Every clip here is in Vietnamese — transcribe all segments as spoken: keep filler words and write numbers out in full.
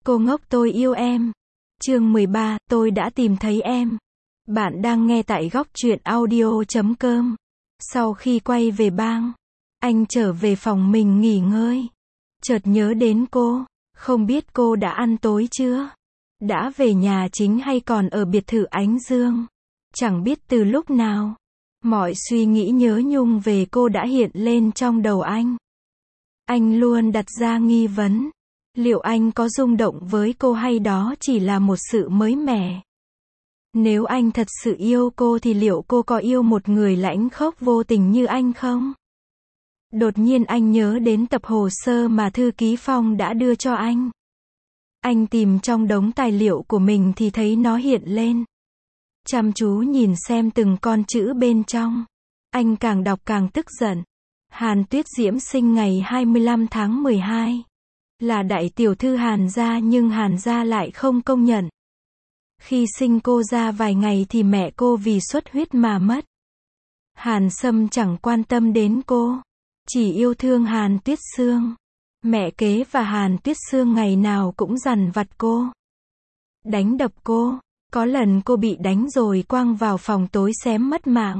Cô ngốc tôi yêu em. Chương mười ba, tôi đã tìm thấy em. Bạn đang nghe tại góc truyện audio chấm com. Sau khi quay về bang, anh trở về phòng mình nghỉ ngơi. Chợt nhớ đến cô, không biết cô đã ăn tối chưa? Đã về nhà chính hay còn ở biệt thự Ánh Dương? Chẳng biết từ lúc nào, mọi suy nghĩ nhớ nhung về cô đã hiện lên trong đầu anh. Anh luôn đặt ra nghi vấn. Liệu anh có rung động với cô hay đó chỉ là một sự mới mẻ? Nếu anh thật sự yêu cô thì liệu cô có yêu một người lãnh khốc vô tình như anh không? Đột nhiên anh nhớ đến tập hồ sơ mà thư ký Phong đã đưa cho anh. Anh tìm trong đống tài liệu của mình thì thấy nó hiện lên. Chăm chú nhìn xem từng con chữ bên trong. Anh càng đọc càng tức giận. Hàn Tuyết Diễm sinh ngày hai mươi lăm tháng mười hai. Là đại tiểu thư Hàn gia nhưng Hàn gia lại không công nhận. Khi sinh cô ra vài ngày thì mẹ cô vì xuất huyết mà mất. Hàn Sâm chẳng quan tâm đến cô, chỉ yêu thương Hàn Tuyết Sương. Mẹ kế và Hàn Tuyết Sương ngày nào cũng dằn vặt cô, đánh đập cô. Có lần cô bị đánh rồi quăng vào phòng tối xém mất mạng.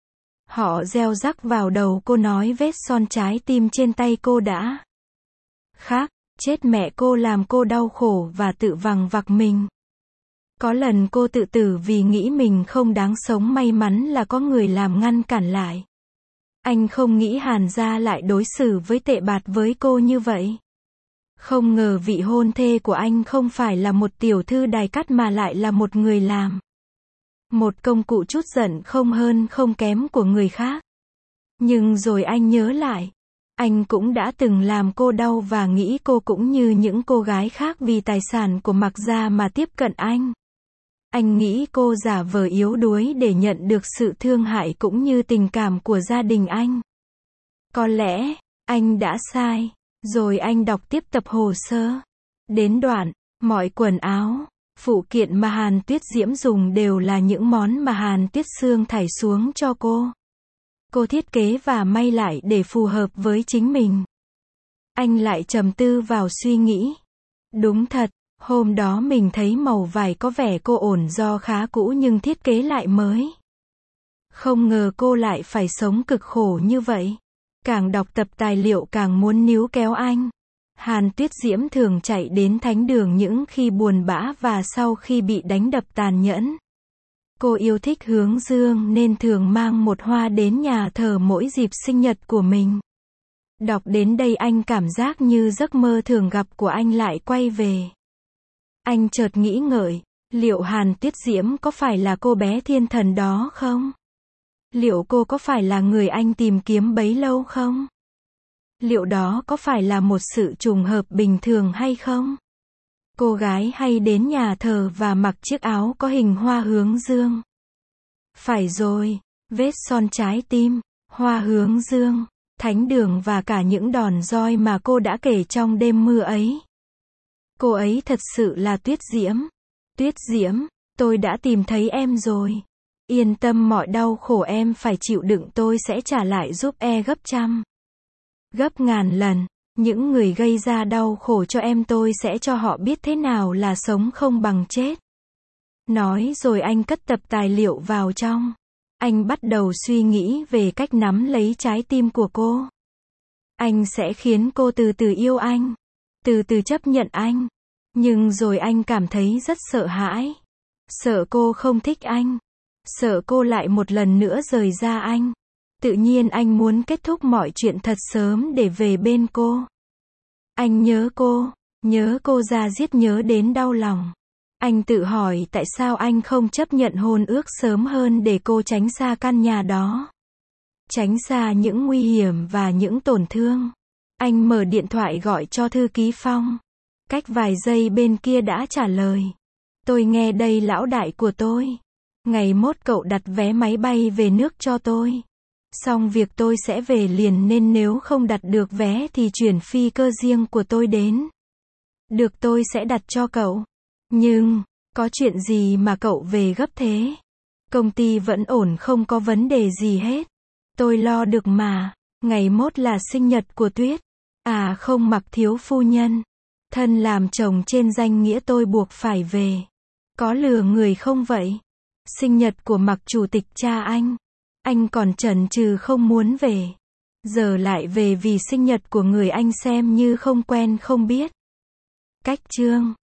Họ gieo rắc vào đầu cô nói vết son trái tim trên tay cô đã khác. Chết mẹ cô làm cô đau khổ và tự vằng vặc mình. Có lần cô tự tử vì nghĩ mình không đáng sống, may mắn là có người làm ngăn cản lại. Anh không nghĩ Hàn gia lại đối xử với tệ bạc với cô như vậy. Không ngờ vị hôn thê của anh không phải là một tiểu thư đài cát mà lại là một người làm. Một công cụ chút giận không hơn không kém của người khác. Nhưng rồi anh nhớ lại. Anh cũng đã từng làm cô đau và nghĩ cô cũng như những cô gái khác vì tài sản của Mạc gia mà tiếp cận anh. Anh nghĩ cô giả vờ yếu đuối để nhận được sự thương hại cũng như tình cảm của gia đình anh. Có lẽ, anh đã sai. Rồi anh đọc tiếp tập hồ sơ. Đến đoạn, mọi quần áo, phụ kiện mà Hàn Tuyết Diễm dùng đều là những món mà Hàn Tuyết Sương thảy xuống cho cô. Cô thiết kế và may lại để phù hợp với chính mình. Anh lại trầm tư vào suy nghĩ. Đúng thật, hôm đó mình thấy màu vải có vẻ cô ổn do khá cũ nhưng thiết kế lại mới. Không ngờ cô lại phải sống cực khổ như vậy. Càng đọc tập tài liệu càng muốn níu kéo anh. Hàn Tuyết Diễm thường chạy đến thánh đường những khi buồn bã và sau khi bị đánh đập tàn nhẫn. Cô yêu thích hướng dương nên thường mang một hoa đến nhà thờ mỗi dịp sinh nhật của mình. Đọc đến đây anh cảm giác như giấc mơ thường gặp của anh lại quay về. Anh chợt nghĩ ngợi, liệu Hàn Tuyết Diễm có phải là cô bé thiên thần đó không? Liệu cô có phải là người anh tìm kiếm bấy lâu không? Liệu đó có phải là một sự trùng hợp bình thường hay không? Cô gái hay đến nhà thờ và mặc chiếc áo có hình hoa hướng dương. Phải rồi, vết son trái tim, hoa hướng dương, thánh đường và cả những đòn roi mà cô đã kể trong đêm mưa ấy. Cô ấy thật sự là Tuyết Diễm. Tuyết Diễm, tôi đã tìm thấy em rồi. Yên tâm, mọi đau khổ em phải chịu đựng tôi sẽ trả lại giúp e gấp trăm, gấp ngàn lần. Những người gây ra đau khổ cho em tôi sẽ cho họ biết thế nào là sống không bằng chết. Nói rồi anh cất tập tài liệu vào trong. Anh bắt đầu suy nghĩ về cách nắm lấy trái tim của cô. Anh sẽ khiến cô từ từ yêu anh, từ từ chấp nhận anh. Nhưng rồi anh cảm thấy rất sợ hãi. Sợ cô không thích anh. Sợ cô lại một lần nữa rời ra anh. Tự nhiên anh muốn kết thúc mọi chuyện thật sớm để về bên cô. Anh nhớ cô, nhớ cô ra giết, nhớ đến đau lòng. Anh tự hỏi tại sao anh không chấp nhận hôn ước sớm hơn để cô tránh xa căn nhà đó. Tránh xa những nguy hiểm và những tổn thương. Anh mở điện thoại gọi cho thư ký Phong. Cách vài giây bên kia đã trả lời. Tôi nghe đây lão đại của tôi. Ngày mốt cậu đặt vé máy bay về nước cho tôi. Xong việc tôi sẽ về liền nên nếu không đặt được vé thì chuyển phi cơ riêng của tôi đến. Được, tôi sẽ đặt cho cậu. Nhưng, có chuyện gì mà cậu về gấp thế? Công ty vẫn ổn, không có vấn đề gì hết. Tôi lo được mà. Ngày mốt là sinh nhật của Tuyết. À không, Mặc thiếu phu nhân. Thân làm chồng trên danh nghĩa tôi buộc phải về. Có lừa người không vậy? Sinh nhật của Mạc chủ tịch cha anh. Anh còn chần chừ không muốn về. Giờ lại về vì sinh nhật của người anh xem như không quen không biết. Cách chương